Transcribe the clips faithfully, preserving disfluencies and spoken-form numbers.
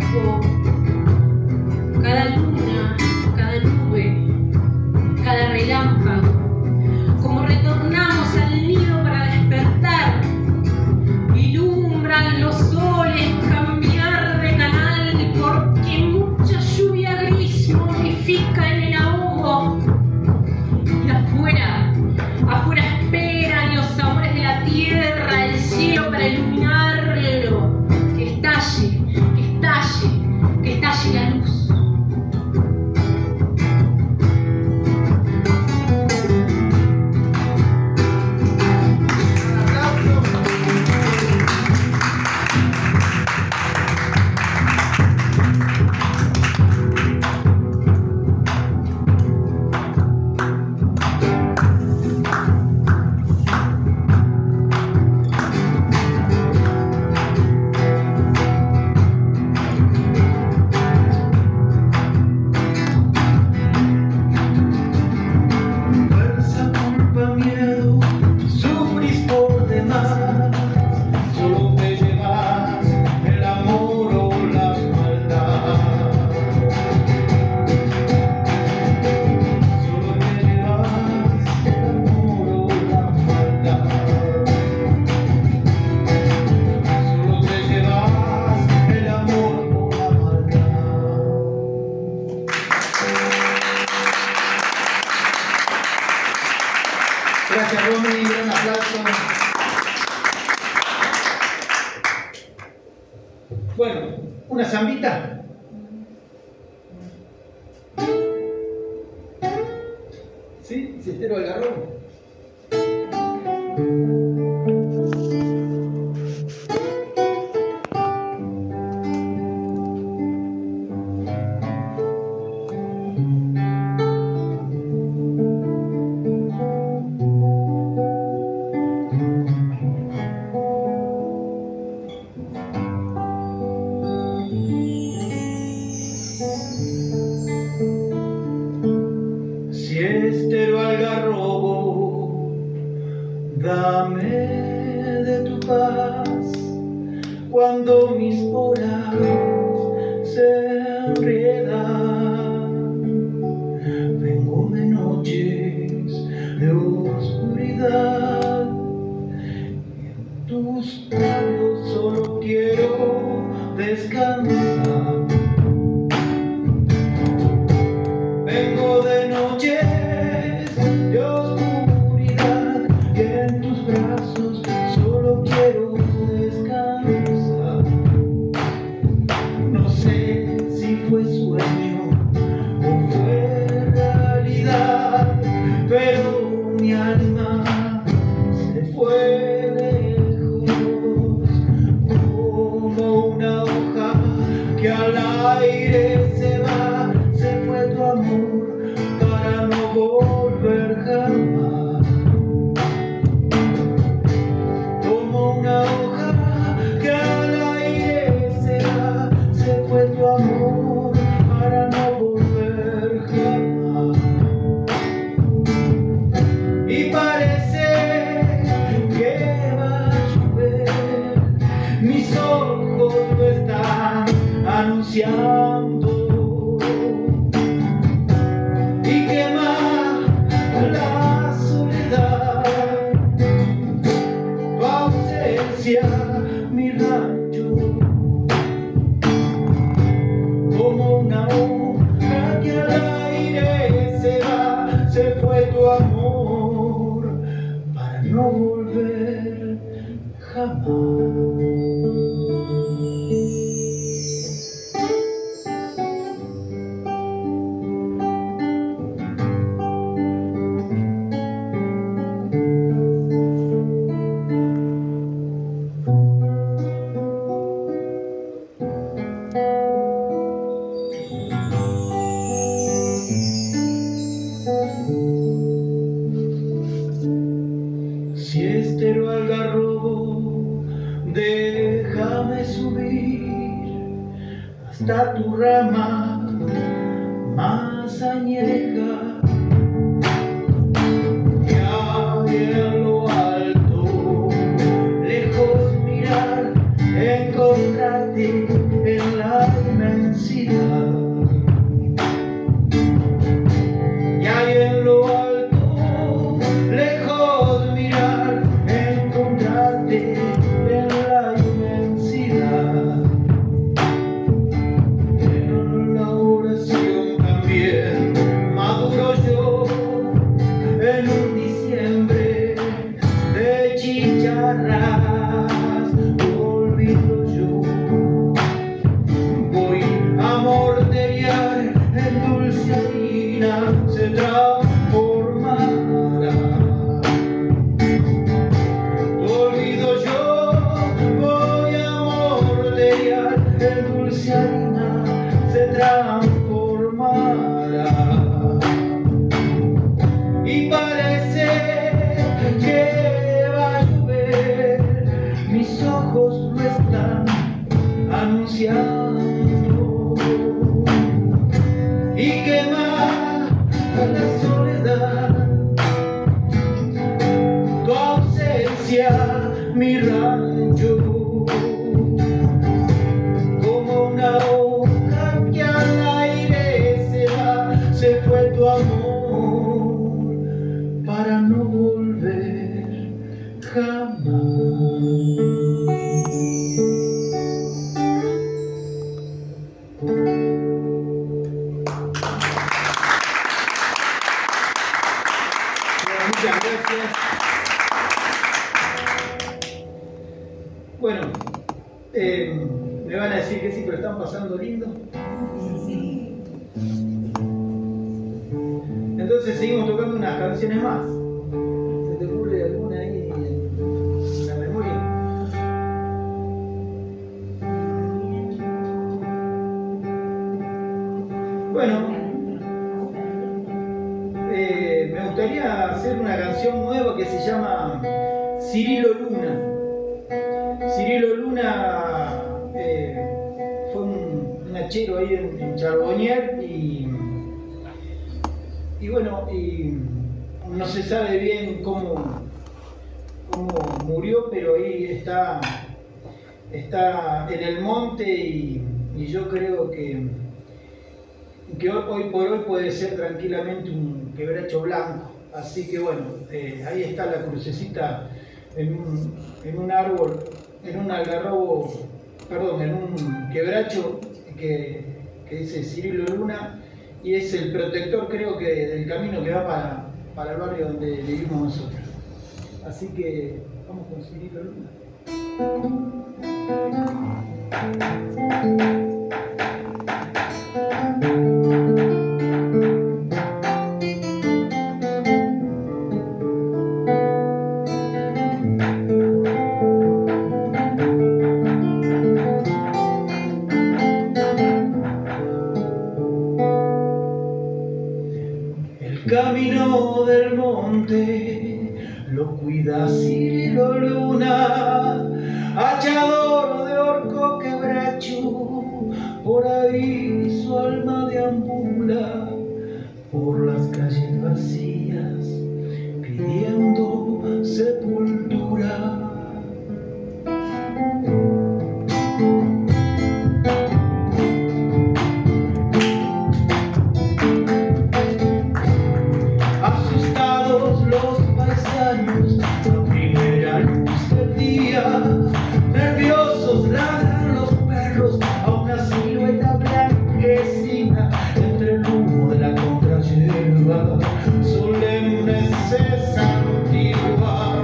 espejo, cada luna, cada nube, cada relámpago, como retornamos al nido para despertar, ilumbran los soles, cambiar de canal, porque mucha lluvia gris modifica en el ahogo. Y afuera, afuera esperan los sabores de la tierra, el cielo para iluminarlo, que estalle, que estalle, que estalle la luz. Gracias, Romy, un aplauso. Bueno, una zambita. ¿Sí? Siestero Algarrobo. Siestero Algarrobo, dame de tu paz cuando mis horas se enredan. Vengo de noches de oscuridad y en tus labios solo quiero descansar. Vengo de noches de oscuridad y en tus brazos solo quiero descansar. No sé si fue sueño o fue realidad, pero mi alma se fue lejos como una hoja que al aire se va. Se fue tu amor para no volver jamás. Como una hoja que al aire se va. Se fue tu amor para no volver jamás. Y parece que va a llover. Mis ojos lo están anunciando. Mi rancho como una hoja que al aire se va. Se fue tu amor para no volver jamás. Siestero Algarrobo, déjame subir hasta tu rama más añeja. Y ahí en lo alto, lejos mirar, encontrarte en la en lo alto, lejos mirar, encontrarte en la inmensidad. En la oración también maduro yo, en un diciembre de chicharras, olvido yo. Voy a morderear en dulce harina, se transformará. Olvido yo, voy a morderear en dulce harina, se transformará. Y parece que va a llover, mis ojos lo están anunciando. Y quema la soledad, tu ausencia, mi rancho, como una hoja que al aire se va, se fue tu amor para no volver jamás. Muchas gracias. Bueno, eh, me van a decir que sí, pero están pasando lindo. Entonces seguimos tocando unas canciones más. ¿Se te ocurre alguna ahí en la memoria? Bueno, eh, me gustaría hacer una canción nueva que se llama Cirilo Luna. Cirilo Luna eh, fue un, un hachero ahí en, en Charbonnier y, y bueno, y no se sabe bien cómo, cómo murió, pero ahí está, está en el monte y, y yo creo que, que hoy, hoy por hoy puede ser tranquilamente un quebracho blanco. Así que bueno, eh, ahí está la crucecita en un, en un árbol, en un algarrobo, perdón, en un quebracho que, que dice Cirilo Luna, y es el protector, creo que, del camino que va para, para el barrio donde vivimos nosotros. Así que vamos con Cirilo Luna. Camino del monte lo cuida Cirilo Luna, hachador de orco quebracho, por ahí su alma deambula por las calles vacías pidiendo sepultura. Nerviosos ladran los perros a una silueta blanquecina entre el humo de la contrahierba, solemne se santigua.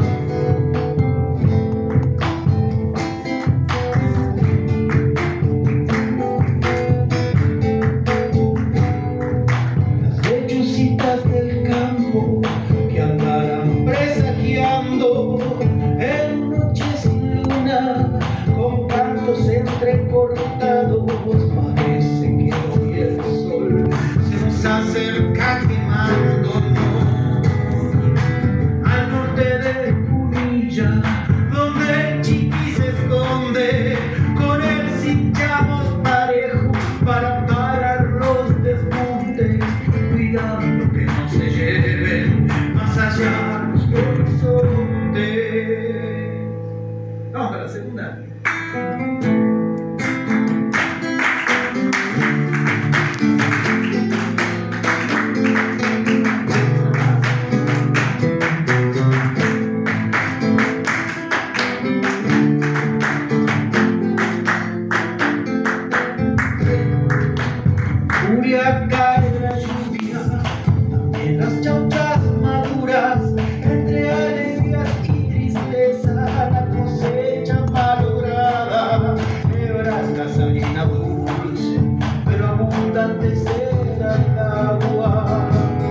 Las lechucitas del campo que andarán presagiando en noches sin luna, con cantos entrecortados, parece que hoy el sol se nos acerca quemándonos al norte de Punilla, donde el chiqui se esconde, con él cinchamos parejo para parar los despuntes, cuidando que no se lleven más allá los horizontes. Vamos a la segunda. las chauchas maduras, entre alegrías y tristeza, la cosecha malograda. Nebraska, harina dulce, pero abundante será el agua.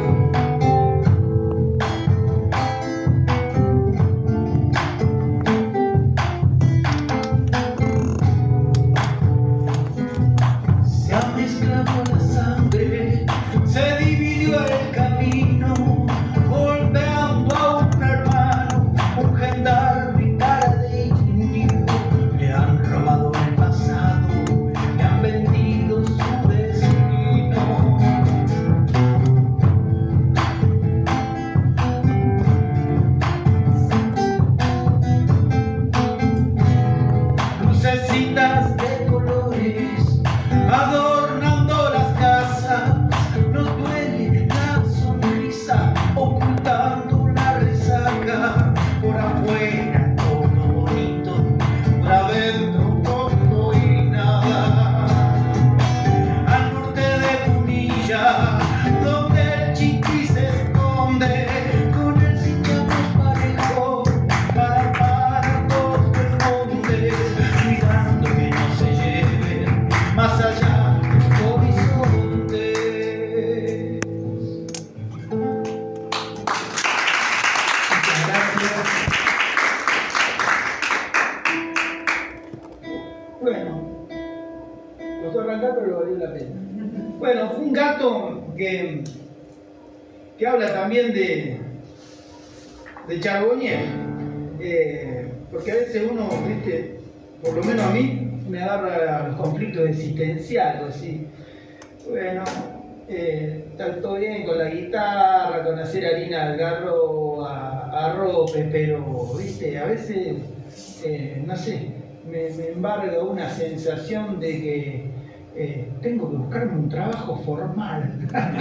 Que habla también de, de Charbonnier, eh, porque a veces uno, ¿viste? Por lo menos a mí, me agarra los conflictos existenciales, así. Bueno, eh, está todo bien con la guitarra, con hacer harina de algarroba, arrope, pero, ¿viste? A veces, eh, no sé, me, me embarga una sensación de que eh, tengo que buscarme un trabajo formal.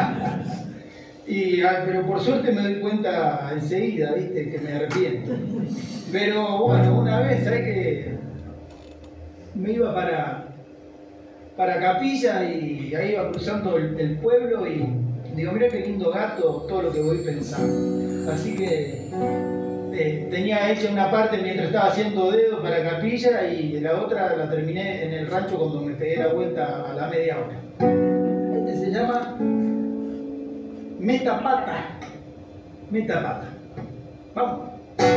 Y, pero por suerte me doy cuenta enseguida, ¿viste? Que me arrepiento. Pero bueno, una vez, ¿sabes qué? Me iba para, para Capilla y ahí iba cruzando el, el pueblo y digo, mira qué lindo gato, todo lo que voy pensando. Así que eh, tenía hecha una parte mientras estaba haciendo dedo para Capilla y la otra la terminé en el rancho cuando me pegué la vuelta a la media hora. Este se llama Metapata. Metapata. Vamos.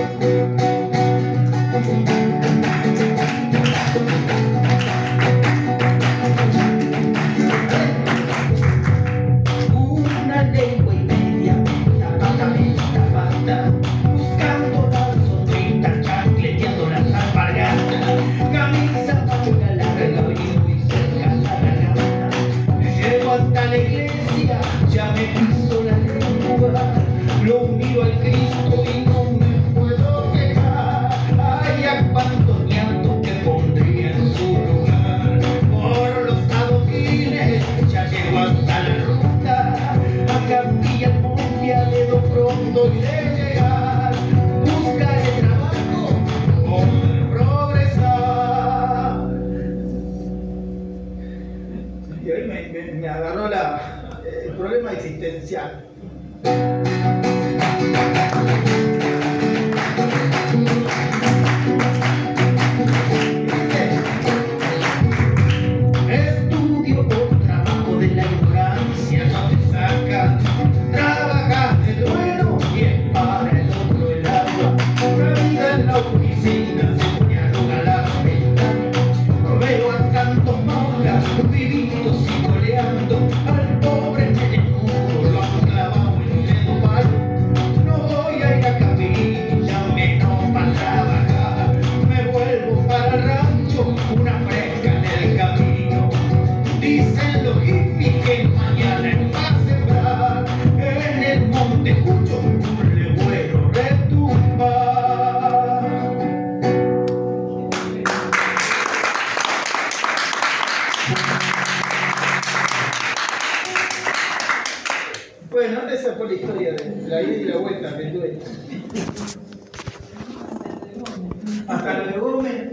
Una lengua y media, metapata, metapata, buscando la sonrita, chacleteando las alpargatas, camisa pachuca larga, muy cerca la garganta. Llego hasta la iglesia, ya me piso la lengua, lo miro al Cristo y no me puedo quejar. Ay, a cuántos llantos te pondría en su lugar. Por los adoquines ya llego hasta la ruta, a Capilla Monte a dedo pronto y de llegar. Buscaré trabajo, poder progresar. Y ahí me, me, me agarró la, el problema existencial. Estudio por trabajo de la ignorancia, no te saca. Trabajas de duelo y es para el otro el agua. La vida en la oficina se pone a rogar la ventana. Veo a tantos monjas vivitos y coleando al pobre menudo, lo han clavado en el dedo palo. No voy a ir a Capilla, menos para trabajar. Me vuelvo para el rancho, una fresca en el camino. Dicen los hippies que mañana es para sembrar. En el monte escucho un legüero retumbar. Bueno, esa fue la historia de la ida y la vuelta del dueño. Hasta lo de Gómez.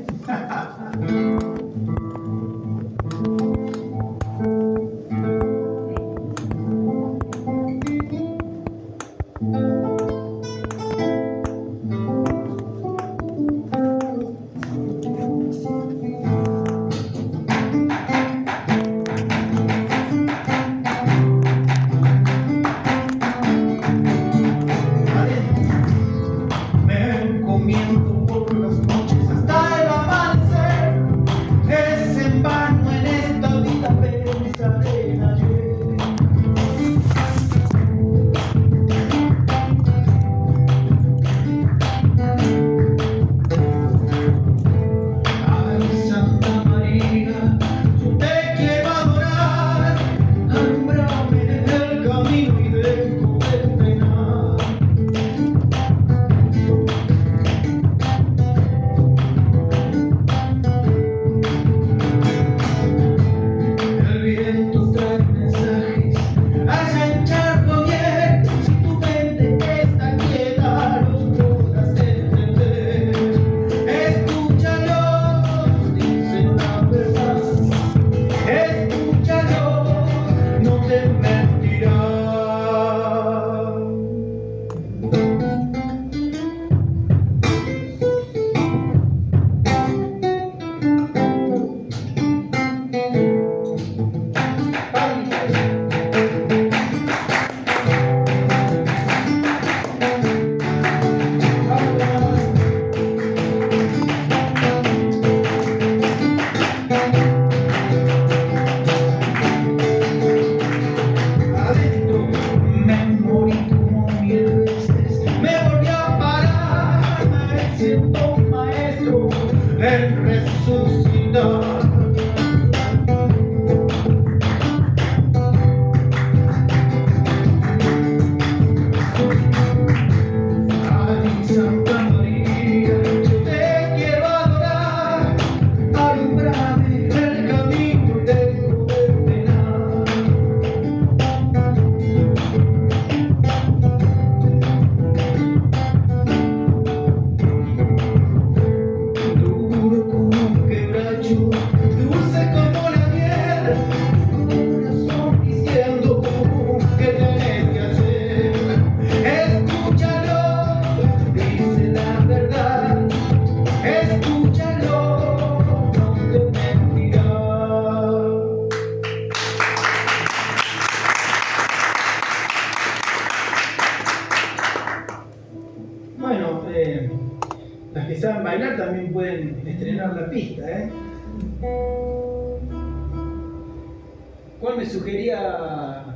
¿Cuál me sugería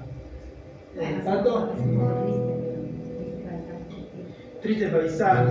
el Pato? Triste paisaje.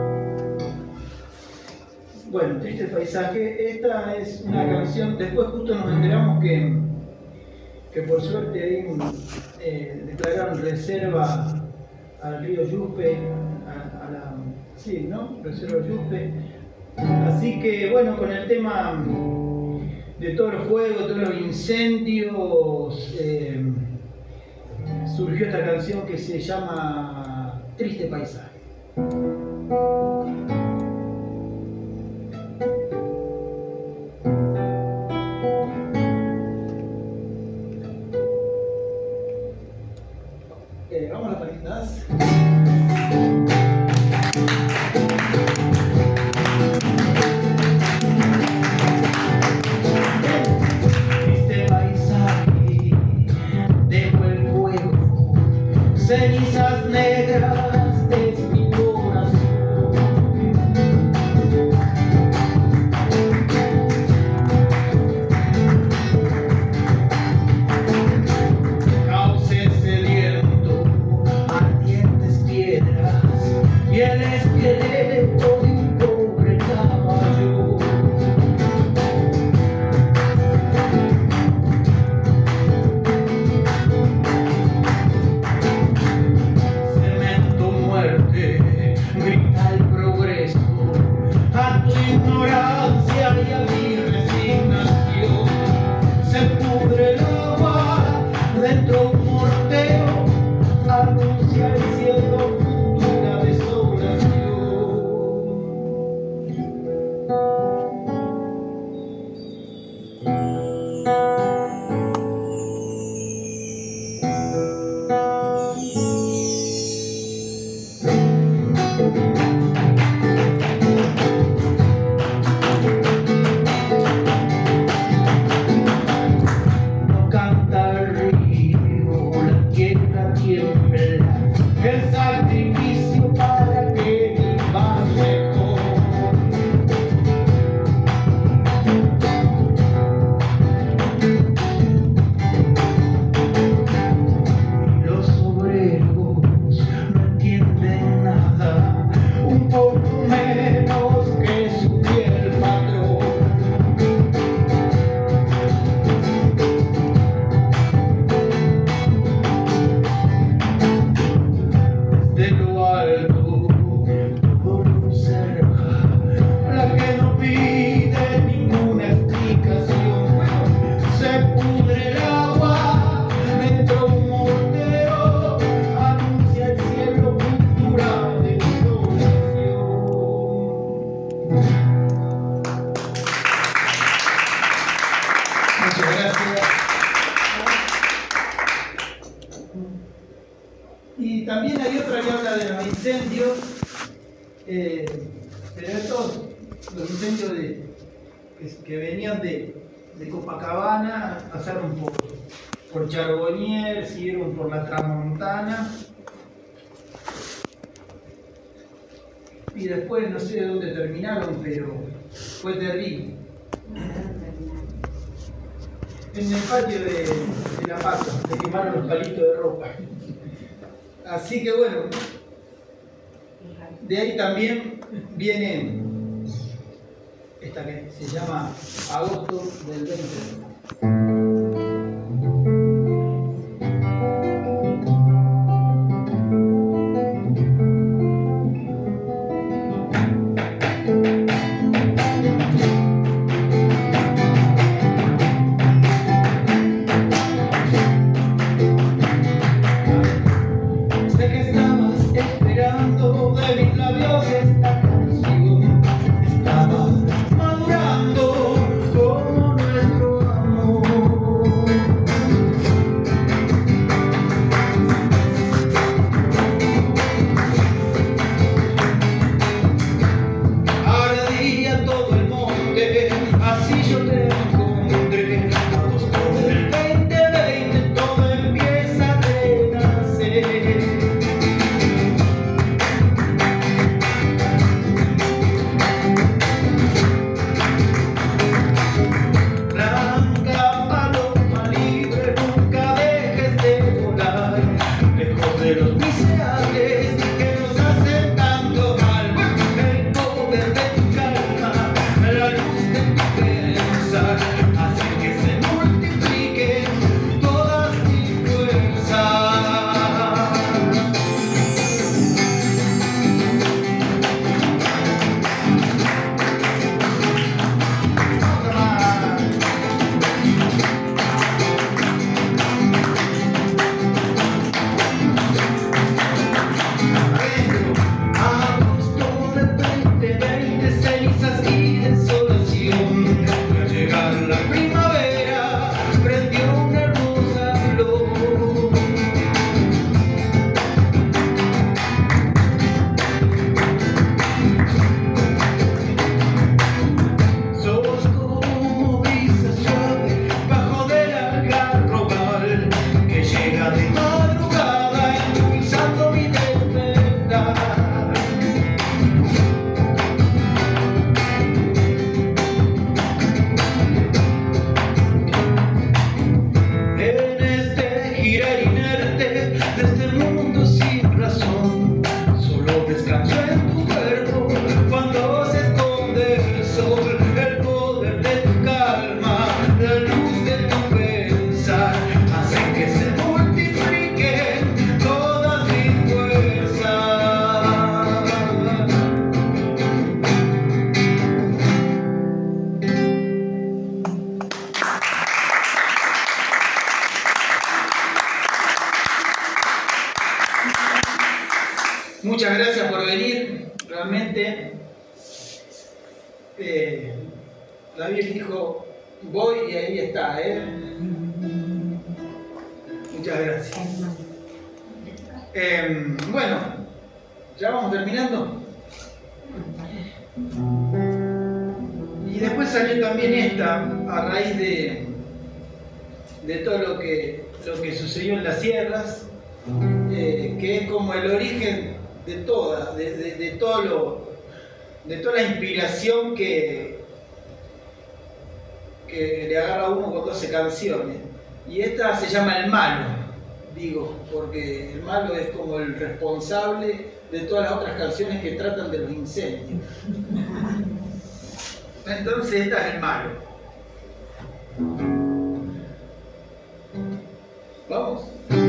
Bueno, Triste paisaje. Esta es una canción. Después justo nos enteramos que, que por suerte ahí eh, declararon reserva al río Yuspe, a, a la, sí, ¿no? Reserva Yuspe. Así que bueno, con el tema de todos los fuegos, todos los incendios, eh, surgió esta canción que se llama Triste paisaje. Eh, vamos a las palitas. Cenizas negras es mi corazón. Cauces sediento, ardientes piedras y el esqueleto de un pobre caballo. Grita el progreso a tu ignorancia y a mi resignación. Se pudre el agua dentro de un mortero, anuncia el cielo futura desolación. sacrificio para que vivas mejor. Y los obreros no entienden nada, un poco menos que su fiel patrón. De lo alto todo lo observa, la que no pide ninguna explicación. Se pudre el agua, dentro un mortero, anuncia el cielo cultura de floración. Muchas gracias. Y también hay otra que habla de los incendios, eh, pero estos, los incendios de, que, que venían de, de Copacabana, pasaron por, por Charbonnier, siguieron por la Tramontana, y después no sé dónde terminaron, pero fue terrible. En el patio de, de La Paz, se quemaron los palitos de ropa. Así que bueno, de ahí también viene esta que se llama Agosto del veinte. Muchas gracias por venir. Realmente eh, David dijo voy y ahí está, ¿eh? Muchas gracias. Eh, bueno, ya vamos terminando. Y después salió también esta a raíz de, de todo lo que, lo que sucedió en las sierras. eh, que es como el origen de toda, de, de, de, todo lo, de toda la inspiración que, que le agarra a uno cuando hace canciones. Y esta se llama El Malo, digo, porque el malo es como el responsable de todas las otras canciones que tratan de los incendios. Entonces esta es El Malo. Vamos.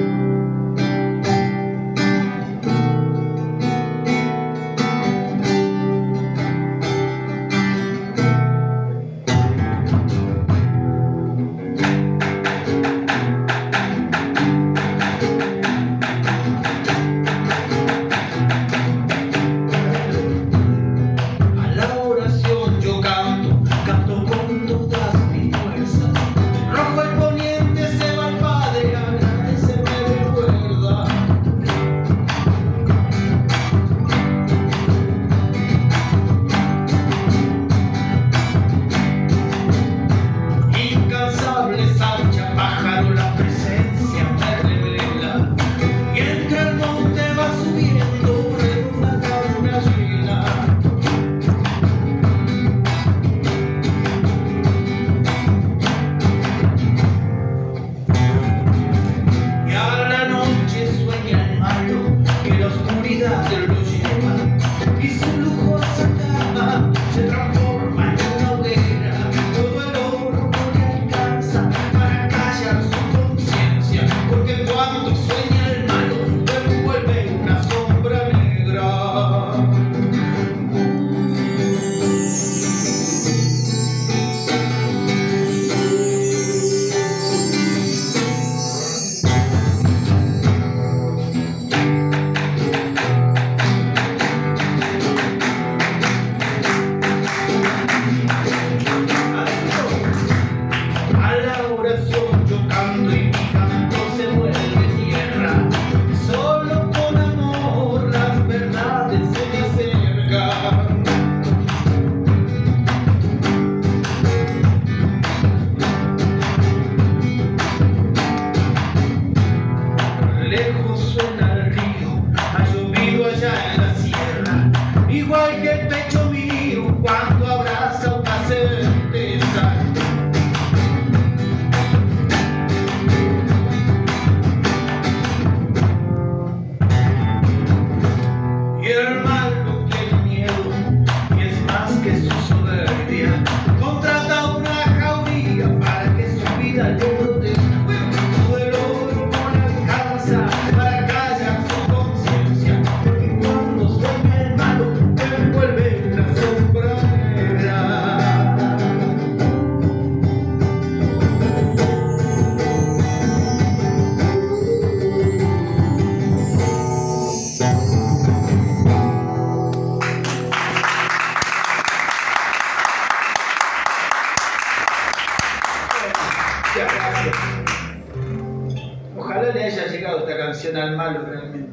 Ojalá le haya llegado esta canción al malo realmente.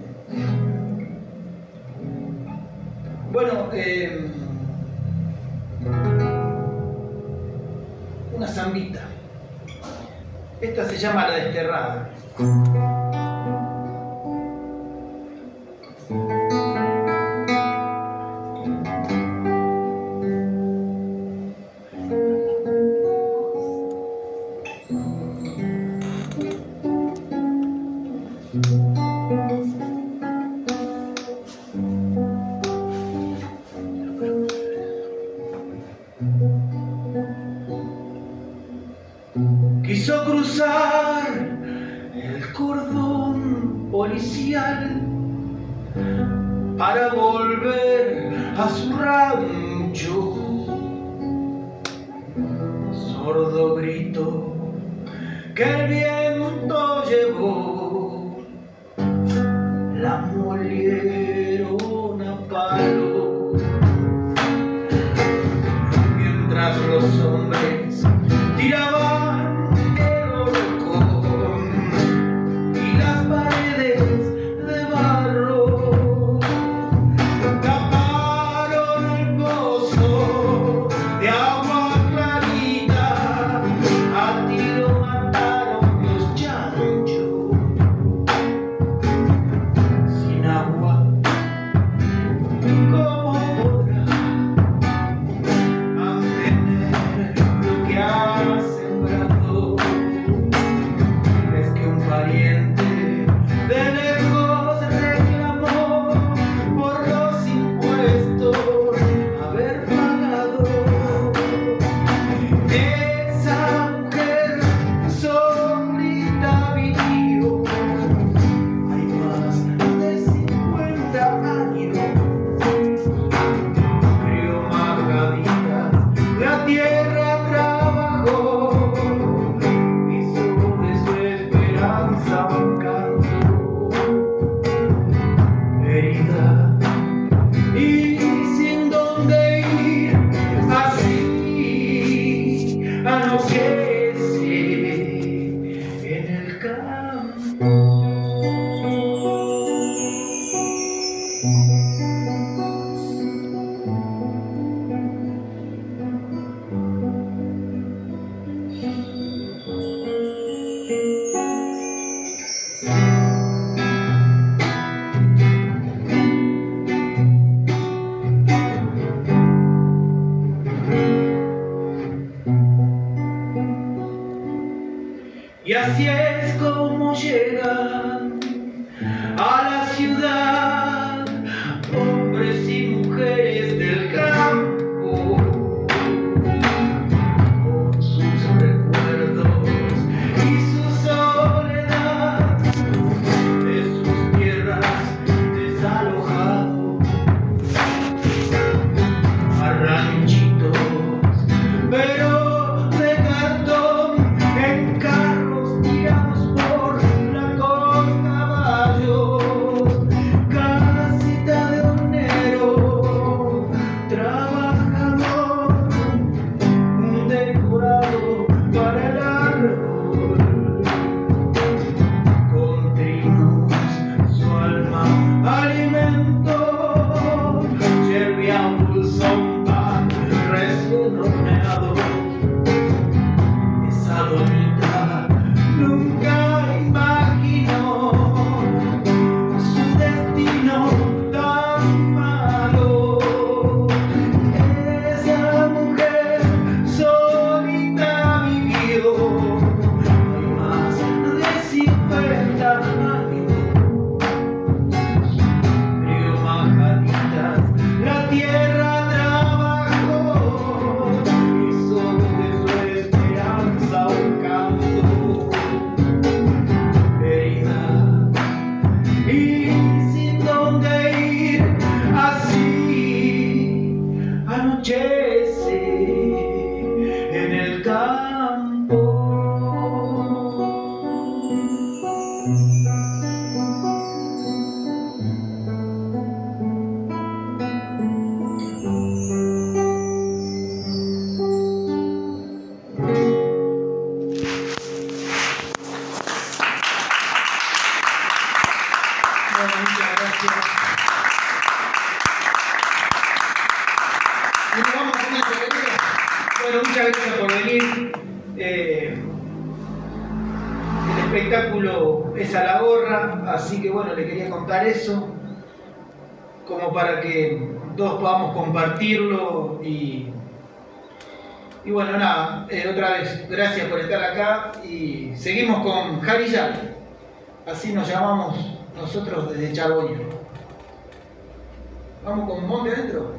Bueno, eh, una zambita. Esta se llama La Desterrada. Quiso cruzar el cordón policial para volver a su rancho. Sordo grito que el viento llevó, la molieron a palo, mientras los hombres tiraban el horcón y las paredes de barro taparon el pozo de agua clarita. A tiro mataron los chanchos. Y así es como llegan a la ciudad hombres y mujeres del campo, con sus recuerdos y su soledad de sus tierras desalojados a ranchitos, pero en el campo. Bueno, muchas gracias. Bueno, muchas gracias por venir. Eh, el espectáculo es a la gorra, así que bueno, le quería contar eso, como para que todos podamos compartirlo y, y bueno, nada, eh, otra vez, gracias por estar acá y seguimos con Jarilla, así nos llamamos nosotros desde Chaboña. Vamos con Monte Adentro.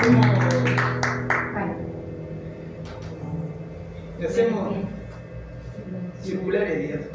Y hacemos circulares, días.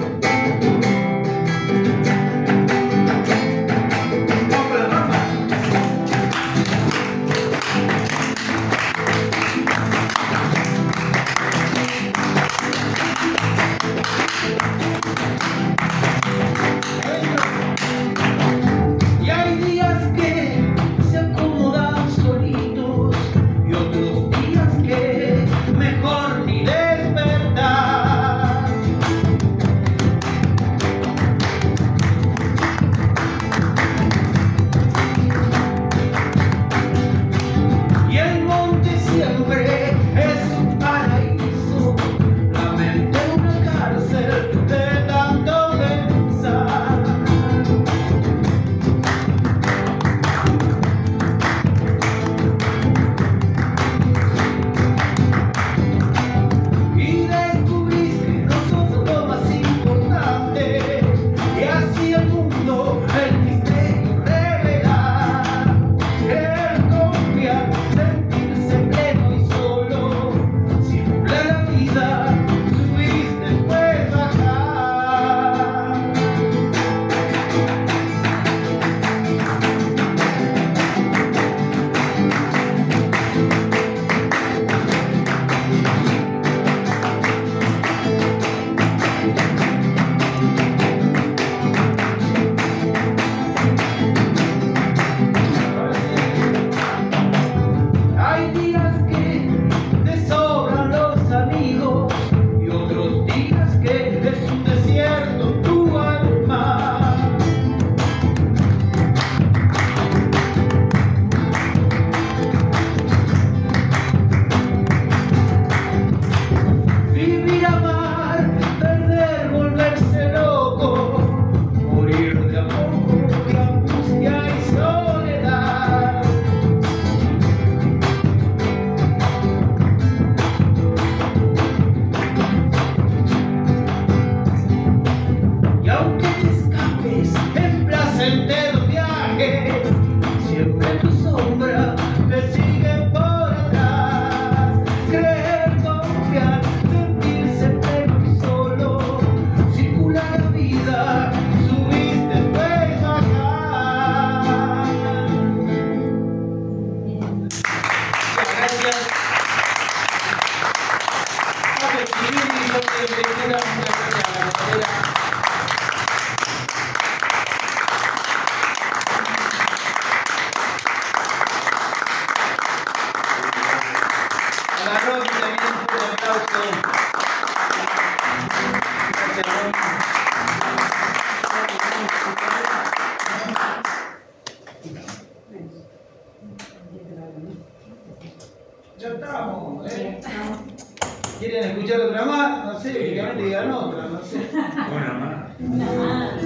Ya estamos, ¿eh? ¿Quieren escuchar otra más? No sé, únicamente digan otra, no sé. Una más. Una más.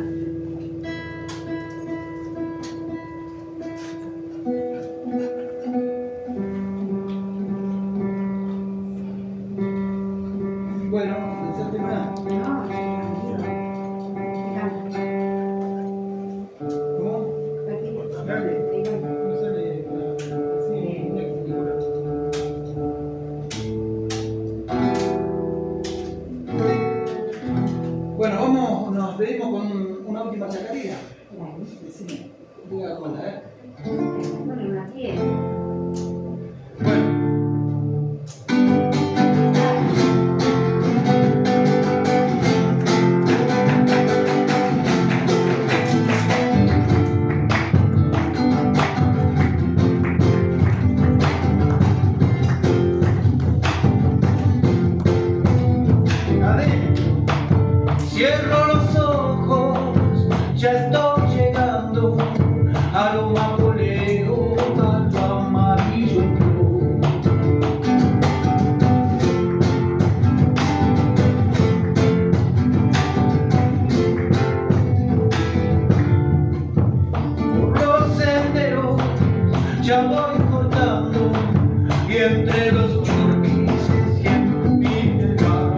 Bueno, pensaste una. ¿Cómo? Dale. No sale para. Sí, una escritura. Bueno, vamos, nos pedimos con una última chacarera. Sí, diga cuenta, ¿eh? Bueno, una piel. Bueno. Cierro los ojos, ya estoy llegando a lo mapoleo, tanto amarillo en flor. Por los senderos ya voy cortando y entre los churquises y en mi mar.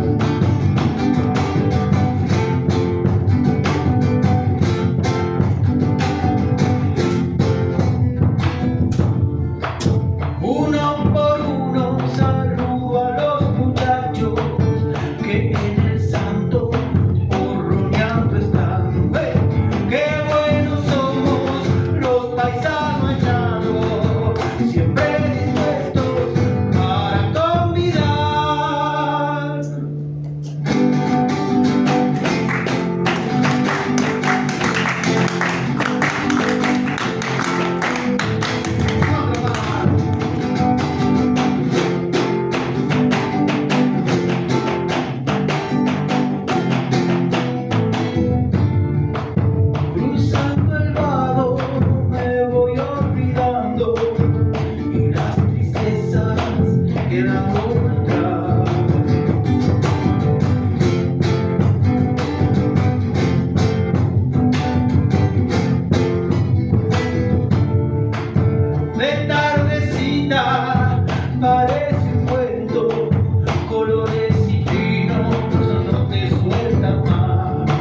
bonita, parece un cuento, colores y chinos no te sueltan más.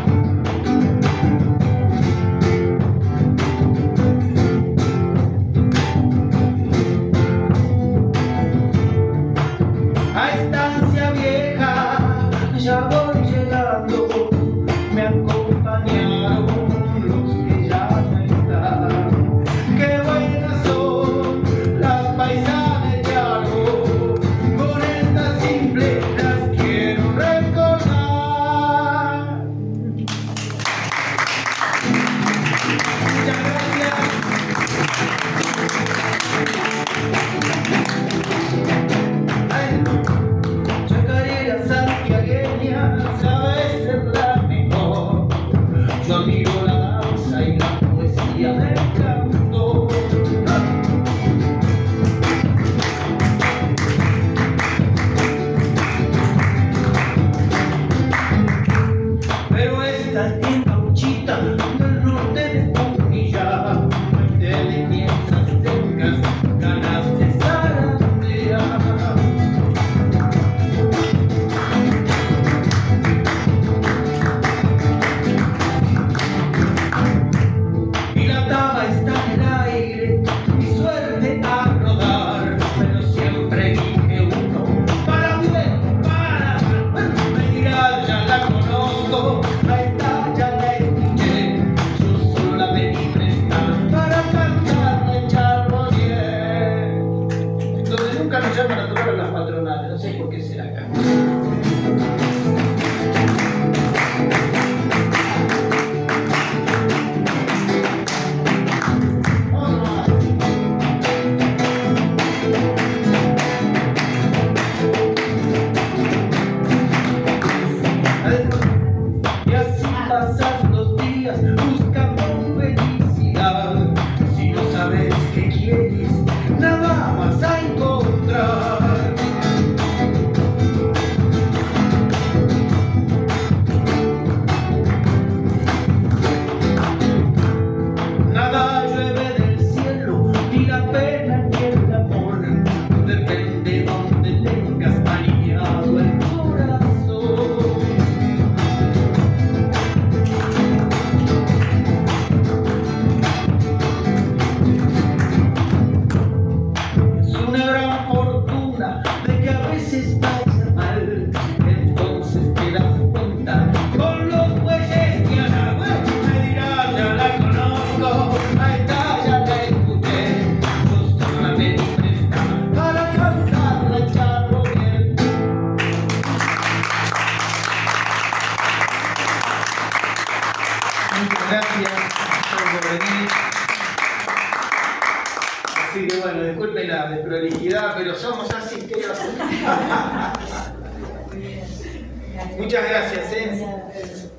A estancia vieja ya voy llegando, me acompañaron los que ya no están. Qué buenas son las paisanas de Charo, con estas simples las quiero recordar. Muchas gracias. Ay, chacarera santiagueña sabe ser la mejor. Yo admiro la danza y la poesía del canto. Pero esta es bien gauchita del norte de Punilla, de mientras tengas ganas de zarandear. Y la taba está en el aire, mi suerte a rodar, pero siempre dije uno, para bien, para mal. Me dirá, ya la conozco, ahí está, ya la escuché, yo solo la pedí prestar para cantarle Charbonnier. Donde nunca nos llaman a tocar a las patronales, no sé por qué será acá. Y así pasan los días buscando felicidad. Si no sabes qué quieres, nada vas a encontrar. Nada llueve del cielo, ni la pena ni el amor. Depende donde tengas alineado el corazón. Es una gran fortuna de que a veces vaya mal, entonces te das cuenta con los bueyes que a la vez me dirá, ya la conozco, ahí está, ya la escuché, yo solo la pedí prestar para cantarle Charbonnier. Muchas gracias por venir. Así que bueno, disculpen la desprolijidad, pero somos así, ¿qué iba a hacer? Muchas gracias, ¿eh?